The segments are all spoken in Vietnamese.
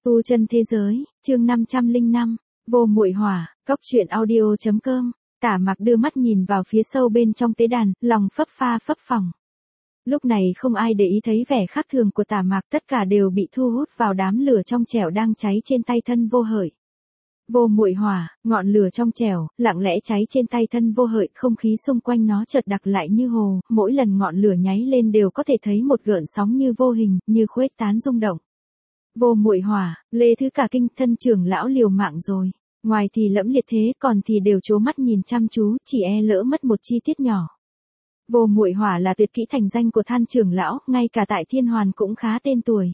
Tu chân thế giới, chương 505, vô muội hỏa, cốc truyện audio.com. Tả Mặc đưa mắt nhìn vào phía sâu bên trong tế đàn, lòng phấp pha phấp phồng. Lúc này không ai để ý thấy vẻ khác thường của Tả Mặc, tất cả đều bị thu hút vào đám lửa trong chẻo đang cháy trên tay thân Vô Hợi. Vô muội hỏa, ngọn lửa trong chẻo, lặng lẽ cháy trên tay thân Vô Hợi, không khí xung quanh nó chợt đặc lại như hồ, mỗi lần ngọn lửa nháy lên đều có thể thấy một gợn sóng như vô hình, như khuếch tán rung động. Vô muội hỏa, Lê Thứ cả kinh, thân trưởng lão liều mạng rồi. Ngoài thì lẫm liệt thế, còn thì đều trố mắt nhìn chăm chú, chỉ e lỡ mất một chi tiết nhỏ. Vô muội hỏa là tuyệt kỹ thành danh của Than trưởng lão, ngay cả tại Thiên Hoàn cũng khá tên tuổi.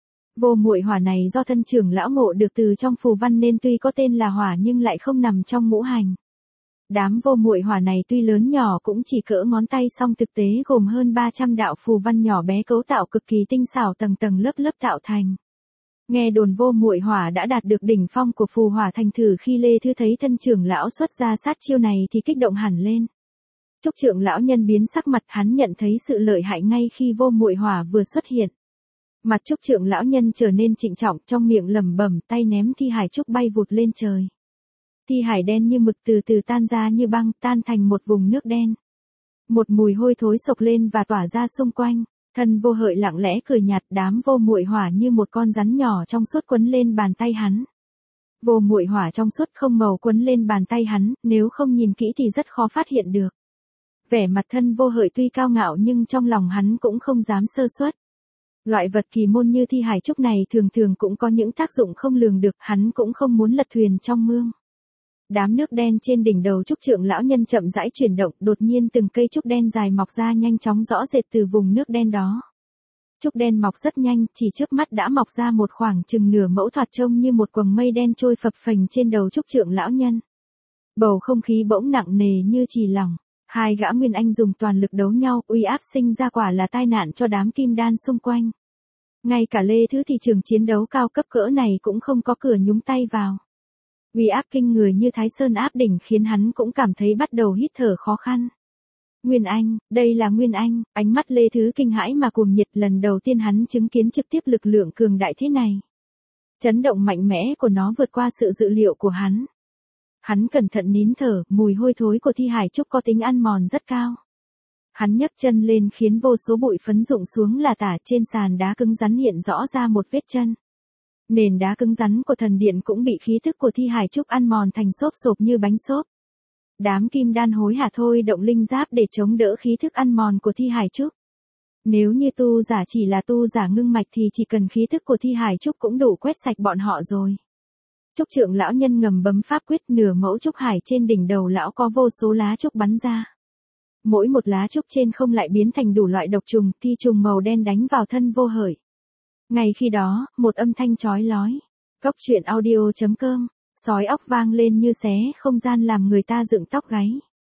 Vô muội hỏa này do thân trưởng lão ngộ được từ trong phù văn nên tuy có tên là hỏa nhưng lại không nằm trong ngũ hành. Đám vô muội hỏa này tuy lớn nhỏ cũng chỉ cỡ ngón tay, song thực tế gồm hơn 300 đạo phù văn nhỏ bé cấu tạo cực kỳ tinh xảo, tầng tầng lớp lớp tạo thành. Nghe đồn vô muội hỏa đã đạt được đỉnh phong của phù hỏa thành thử, khi Lê Thư thấy thân trưởng lão xuất ra sát chiêu này thì kích động hẳn lên. Trúc trưởng lão nhân biến sắc mặt, hắn nhận thấy sự lợi hại ngay khi vô muội hỏa vừa xuất hiện. Mặt Trúc trưởng lão nhân trở nên trịnh trọng, trong miệng lẩm bẩm, tay ném thi hải trúc bay vụt lên trời. Thi hải đen như mực từ từ tan ra như băng, tan thành một vùng nước đen. Một mùi hôi thối sộc lên và tỏa ra xung quanh. Thân Vô Hợi lặng lẽ cười nhạt, đám vô muội hỏa như một con rắn nhỏ trong suốt quấn lên bàn tay hắn. Vô muội hỏa trong suốt không màu quấn lên bàn tay hắn, nếu không nhìn kỹ thì rất khó phát hiện được. Vẻ mặt thân Vô Hợi tuy cao ngạo nhưng trong lòng hắn cũng không dám sơ suất. Loại vật kỳ môn như thi hải trúc này thường thường cũng có những tác dụng không lường được, hắn cũng không muốn lật thuyền trong mương. Đám nước đen trên đỉnh đầu Trúc trưởng lão nhân chậm rãi chuyển động, đột nhiên từng cây trúc đen dài mọc ra nhanh chóng rõ rệt từ vùng nước đen đó. Trúc đen mọc rất nhanh, chỉ trước mắt đã mọc ra một khoảng chừng nửa mẫu, thoạt trông như một quầng mây đen trôi phập phềnh trên đầu Trúc trưởng lão nhân. Bầu không khí bỗng nặng nề như chì lòng. Hai gã nguyên anh dùng toàn lực đấu nhau, uy áp sinh ra quả là tai nạn cho đám kim đan xung quanh. Ngay cả Lê Thứ thì trường chiến đấu cao cấp cỡ này cũng không có cửa nhúng tay vào. Uy áp kinh người như Thái Sơn áp đỉnh khiến hắn cũng cảm thấy bắt đầu hít thở khó khăn. Nguyên Anh, đây là Nguyên Anh, ánh mắt Lê Thứ kinh hãi mà cuồng nhiệt, lần đầu tiên hắn chứng kiến trực tiếp lực lượng cường đại thế này. Chấn động mạnh mẽ của nó vượt qua sự dự liệu của hắn. Hắn cẩn thận nín thở, mùi hôi thối của thi hải trúc có tính ăn mòn rất cao. Hắn nhấc chân lên khiến vô số bụi phấn rụng xuống là tả, trên sàn đá cứng rắn hiện rõ ra một vết chân. Nền đá cứng rắn của thần điện cũng bị khí thức của thi hải trúc ăn mòn thành xốp xộp như bánh xốp. Đám kim đan hối hả thôi động linh giáp để chống đỡ khí thức ăn mòn của thi hải trúc. Nếu như tu giả chỉ là tu giả ngưng mạch thì chỉ cần khí thức của thi hải trúc cũng đủ quét sạch bọn họ rồi. Trúc trưởng lão nhân ngầm bấm pháp quyết, nửa mẫu trúc hải trên đỉnh đầu lão có vô số lá trúc bắn ra. Mỗi một lá trúc trên không lại biến thành đủ loại độc trùng, thi trùng màu đen đánh vào thân Vô Hợi. Ngay khi đó, một âm thanh chói lói. Cốc truyện audio.com, sói óc vang lên như xé không gian làm người ta dựng tóc gáy.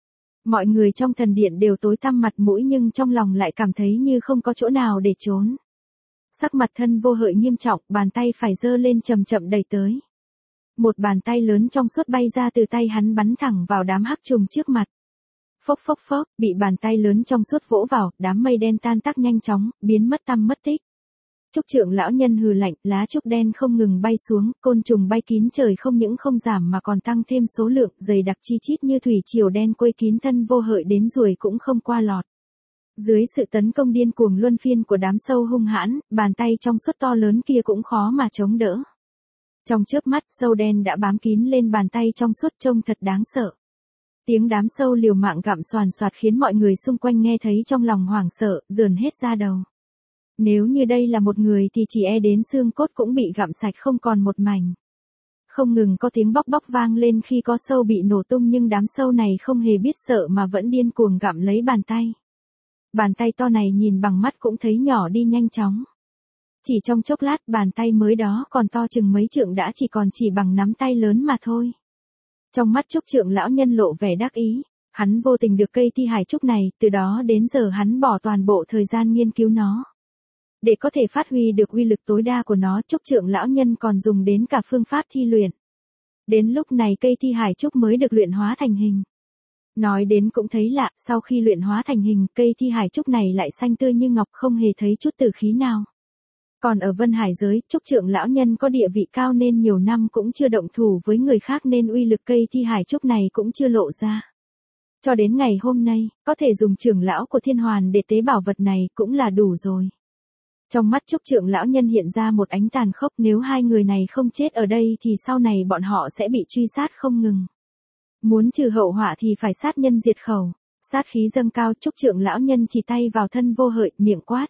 Mọi người trong thần điện đều tối tăm mặt mũi nhưng trong lòng lại cảm thấy như không có chỗ nào để trốn. Sắc mặt thân Vô Hợi nghiêm trọng, bàn tay phải giơ lên chậm chậm đẩy tới. Một bàn tay lớn trong suốt bay ra từ tay hắn bắn thẳng vào đám hắc trùng trước mặt. Phốc phốc phốc, bị bàn tay lớn trong suốt vỗ vào, đám mây đen tan tác nhanh chóng, biến mất tăm mất tích. Trúc trưởng lão nhân hừ lạnh, lá trúc đen không ngừng bay xuống, côn trùng bay kín trời không những không giảm mà còn tăng thêm số lượng, dày đặc chi chít như thủy triều đen quây kín thân Vô Hợi đến ruồi cũng không qua lọt. Dưới sự tấn công điên cuồng luân phiên của đám sâu hung hãn, bàn tay trong suốt to lớn kia cũng khó mà chống đỡ. Trong chớp mắt, sâu đen đã bám kín lên bàn tay trong suốt, trông thật đáng sợ. Tiếng đám sâu liều mạng gặm xoàn xoạt khiến mọi người xung quanh nghe thấy trong lòng hoảng sợ, rờn hết da đầu. Nếu như đây là một người thì chỉ e đến xương cốt cũng bị gặm sạch không còn một mảnh. Không ngừng có tiếng bóc bóc vang lên khi có sâu bị nổ tung, nhưng đám sâu này không hề biết sợ mà vẫn điên cuồng gặm lấy bàn tay. Bàn tay to này nhìn bằng mắt cũng thấy nhỏ đi nhanh chóng. Chỉ trong chốc lát, bàn tay mới đó còn to chừng mấy trượng đã chỉ còn chỉ bằng nắm tay lớn mà thôi. Trong mắt Trúc trưởng lão nhân lộ vẻ đắc ý, hắn vô tình được cây thi hải trúc này, từ đó đến giờ hắn bỏ toàn bộ thời gian nghiên cứu nó. Để có thể phát huy được uy lực tối đa của nó, Trúc trưởng lão nhân còn dùng đến cả phương pháp thi luyện. Đến lúc này cây thi hải trúc mới được luyện hóa thành hình. Nói đến cũng thấy lạ, sau khi luyện hóa thành hình, cây thi hải trúc này lại xanh tươi như ngọc, không hề thấy chút tử khí nào. Còn ở Vân Hải giới, Trúc trưởng lão nhân có địa vị cao nên nhiều năm cũng chưa động thủ với người khác nên uy lực cây thi hải trúc này cũng chưa lộ ra. Cho đến ngày hôm nay, có thể dùng trưởng lão của Thiên Hoàn để tế bảo vật này cũng là đủ rồi. Trong mắt Trúc trưởng lão nhân hiện ra một ánh tàn khốc, nếu hai người này không chết ở đây thì sau này bọn họ sẽ bị truy sát không ngừng. Muốn trừ hậu họa thì phải sát nhân diệt khẩu. Sát khí dâng cao, Trúc trưởng lão nhân chỉ tay vào Thân Vô Hợi, miệng quát.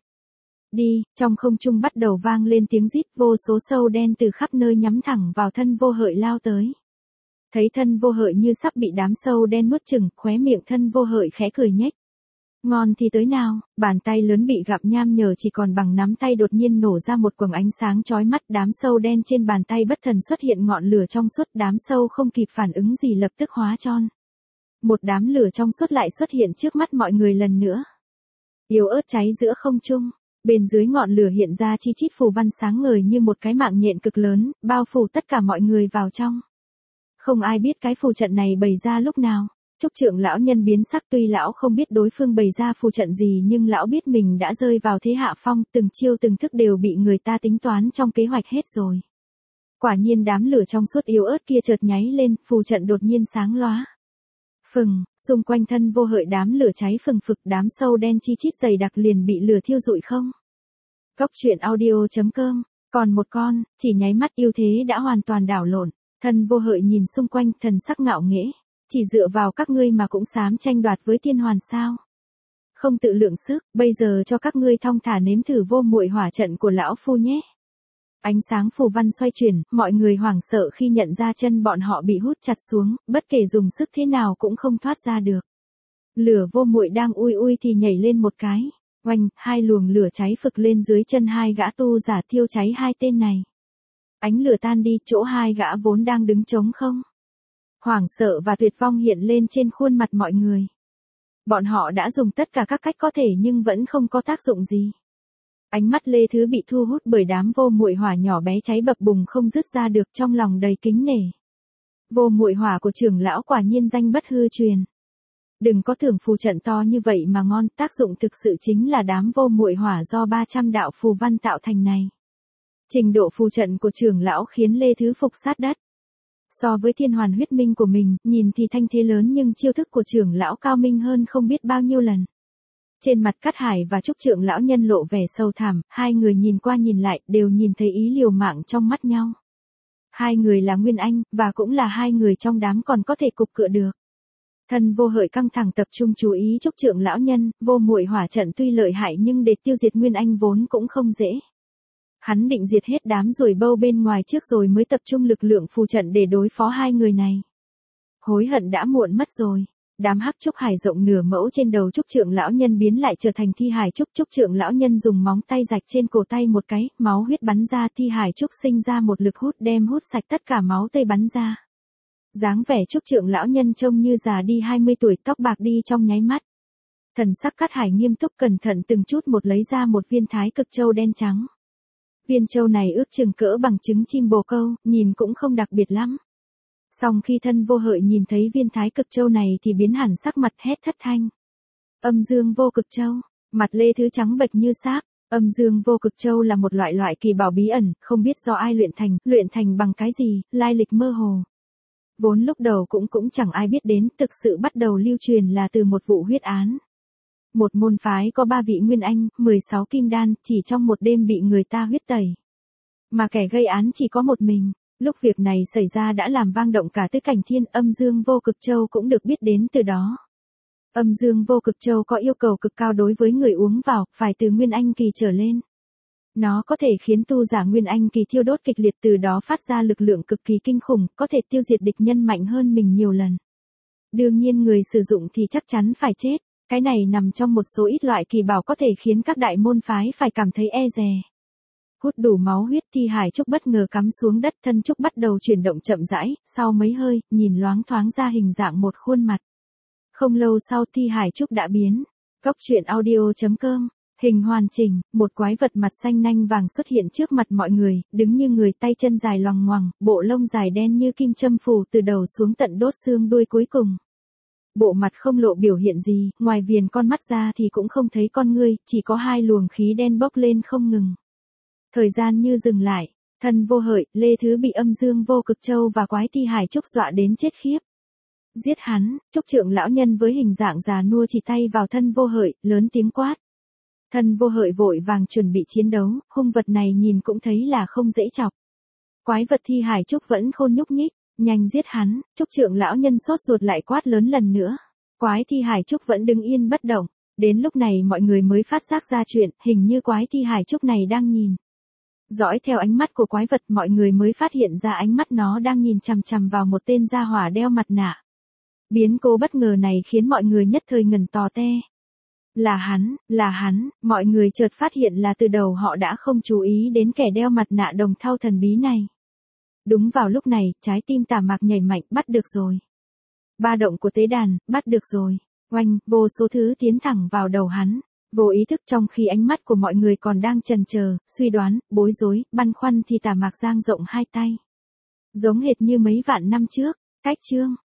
Đi, trong không trung bắt đầu vang lên tiếng rít, vô số sâu đen từ khắp nơi nhắm thẳng vào Thân Vô Hợi lao tới. Thấy Thân Vô Hợi như sắp bị đám sâu đen nuốt chửng, khóe miệng Thân Vô Hợi khẽ cười nhếch. Ngon thì tới nào, bàn tay lớn bị gặm nham nhở chỉ còn bằng nắm tay đột nhiên nổ ra một quầng ánh sáng chói mắt, đám sâu đen trên bàn tay bất thần xuất hiện ngọn lửa trong suốt, đám sâu không kịp phản ứng gì lập tức hóa tron. Một đám lửa trong suốt lại xuất hiện trước mắt mọi người lần nữa. Yếu ớt cháy giữa không trung, bên dưới ngọn lửa hiện ra chi chít phù văn sáng ngời như một cái mạng nhện cực lớn, bao phủ tất cả mọi người vào trong. Không ai biết cái phù trận này bày ra lúc nào. Trúc trưởng lão nhân biến sắc, tuy lão không biết đối phương bày ra phù trận gì nhưng lão biết mình đã rơi vào thế hạ phong, từng chiêu từng thức đều bị người ta tính toán trong kế hoạch hết rồi. Quả nhiên đám lửa trong suốt yếu ớt kia chợt nháy lên, phù trận đột nhiên sáng lóa. Phừng, xung quanh Thân Vô Hợi đám lửa cháy phừng phực, đám sâu đen chi chít dày đặc liền bị lửa thiêu rụi không. Góc truyện audio.com, còn một con, chỉ nháy mắt ưu thế đã hoàn toàn đảo lộn. Thân Vô Hợi nhìn xung quanh, thần sắc ngạo nghễ. Chỉ dựa vào các ngươi mà cũng dám tranh đoạt với Thiên Hoàn sao? Không tự lượng sức, bây giờ cho các ngươi thong thả nếm thử vô muội hỏa trận của lão phu nhé. Ánh sáng phù văn xoay chuyển, mọi người hoảng sợ khi nhận ra chân bọn họ bị hút chặt xuống, bất kể dùng sức thế nào cũng không thoát ra được. Lửa vô muội đang ui ui thì nhảy lên một cái, oanh, hai luồng lửa cháy phực lên dưới chân hai gã tu giả, thiêu cháy hai tên này. Ánh lửa tan đi, chỗ hai gã vốn đang đứng trống không. Hoảng sợ và tuyệt vong hiện lên trên khuôn mặt mọi người. Bọn họ đã dùng tất cả các cách có thể nhưng vẫn không có tác dụng gì. Ánh mắt Lê Thứ bị thu hút bởi đám vô muội hỏa nhỏ bé cháy bập bùng không dứt ra được, trong lòng đầy kính nể. Vô muội hỏa của trưởng lão quả nhiên danh bất hư truyền. Đừng có tưởng phù trận to như vậy mà ngon, tác dụng thực sự chính là đám vô muội hỏa do 300 đạo phù văn tạo thành này. Trình độ phù trận của trưởng lão khiến Lê Thứ phục sát đất. So với Thiên Hoàn huyết minh của mình, nhìn thì thanh thế lớn nhưng chiêu thức của trưởng lão cao minh hơn không biết bao nhiêu lần. Trên mặt Cát Hải và Trúc trưởng lão nhân lộ vẻ sâu thẳm, hai người nhìn qua nhìn lại, đều nhìn thấy ý liều mạng trong mắt nhau. Hai người là Nguyên Anh, và cũng là hai người trong đám còn có thể cục cựa được. Thân Vô Hợi căng thẳng tập trung chú ý Trúc trưởng lão nhân, vô muội hỏa trận tuy lợi hại nhưng để tiêu diệt Nguyên Anh vốn cũng không dễ. Hắn định diệt hết đám ruồi bâu bên ngoài trước rồi mới tập trung lực lượng phù trận để đối phó hai người này. Hối hận đã muộn mất rồi. Đám hắc trúc hải rộng nửa mẫu trên đầu Trúc trưởng lão nhân biến lại trở thành thi hải trúc. Trúc trưởng lão nhân dùng móng tay rạch trên cổ tay một cái, máu huyết bắn ra, thi hải trúc sinh ra một lực hút đem hút sạch tất cả máu tươi bắn ra. Dáng vẻ Trúc trưởng lão nhân trông như già đi 20 tuổi, tóc bạc đi trong nháy mắt. Thần sắc Cát Hải nghiêm túc cẩn thận từng chút một lấy ra một viên thái cực châu đen trắng. Viên châu này ước chừng cỡ bằng trứng chim bồ câu, nhìn cũng không đặc biệt lắm. Song khi Thân Vô Hợi nhìn thấy viên thái cực châu này thì biến hẳn sắc mặt, hét thất thanh. Âm dương vô cực châu, mặt Lê Thứ trắng bệch như sáp. Âm dương vô cực châu là một loại kỳ bảo bí ẩn, không biết do ai luyện thành bằng cái gì, lai lịch mơ hồ. Vốn lúc đầu cũng chẳng ai biết đến, thực sự bắt đầu lưu truyền là từ một vụ huyết án. Một môn phái có 3 vị Nguyên Anh, 16 kim đan, chỉ trong một đêm bị người ta huyết tẩy. Mà kẻ gây án chỉ có một mình. Lúc việc này xảy ra đã làm vang động cả tứ cảnh thiên, âm dương vô cực châu cũng được biết đến từ đó. Âm dương vô cực châu có yêu cầu cực cao đối với người uống vào, phải từ Nguyên Anh kỳ trở lên. Nó có thể khiến tu giả Nguyên Anh kỳ thiêu đốt kịch liệt, từ đó phát ra lực lượng cực kỳ kinh khủng, có thể tiêu diệt địch nhân mạnh hơn mình nhiều lần. Đương nhiên người sử dụng thì chắc chắn phải chết. Cái này nằm trong một số ít loại kỳ bảo có thể khiến các đại môn phái phải cảm thấy e dè. Hút đủ máu huyết, thi hải trúc bất ngờ cắm xuống đất, thân trúc bắt đầu chuyển động chậm rãi, sau mấy hơi, nhìn loáng thoáng ra hình dạng một khuôn mặt. Không lâu sau thi hải trúc đã biến. Góc truyện audio.com, hình hoàn chỉnh, một quái vật mặt xanh nanh vàng xuất hiện trước mặt mọi người, đứng như người, tay chân dài loằng ngoằng, bộ lông dài đen như kim châm phủ từ đầu xuống tận đốt xương đuôi cuối cùng. Bộ mặt không lộ biểu hiện gì, ngoài viền con mắt ra thì cũng không thấy con ngươi, chỉ có hai luồng khí đen bốc lên không ngừng. Thời gian như dừng lại, Thân Vô Hợi, Lê Thứ bị âm dương vô cực châu và quái thi hải trúc dọa đến chết khiếp. Giết hắn, Trúc trưởng lão nhân với hình dạng già nua chỉ tay vào Thân Vô Hợi, lớn tiếng quát. Thân Vô Hợi vội vàng chuẩn bị chiến đấu, hung vật này nhìn cũng thấy là không dễ chọc. Quái vật thi hải trúc vẫn khôn nhúc nhích, nhanh giết hắn, Trúc trưởng lão nhân sốt ruột lại quát lớn lần nữa. Quái thi hải trúc vẫn đứng yên bất động, đến lúc này mọi người mới phát giác ra chuyện, hình như quái thi hải trúc này đang nhìn. Dõi theo ánh mắt của quái vật mọi người mới phát hiện ra ánh mắt nó đang nhìn chằm chằm vào một tên gia hỏa đeo mặt nạ. Biến cố bất ngờ này khiến mọi người nhất thời ngẩn tò te. Là hắn, mọi người chợt phát hiện là từ đầu họ đã không chú ý đến kẻ đeo mặt nạ đồng thau thần bí này. Đúng vào lúc này, trái tim Tả Mạc nhảy mạnh, bắt được rồi. Ba động của tế đàn, bắt được rồi. Oanh, vô số thứ tiến thẳng vào đầu hắn. Vô ý thức trong khi ánh mắt của mọi người còn đang chần chờ, suy đoán, bối rối, băn khoăn thì Tả Mạc dang rộng hai tay. Giống hệt như mấy vạn năm trước, cách chương.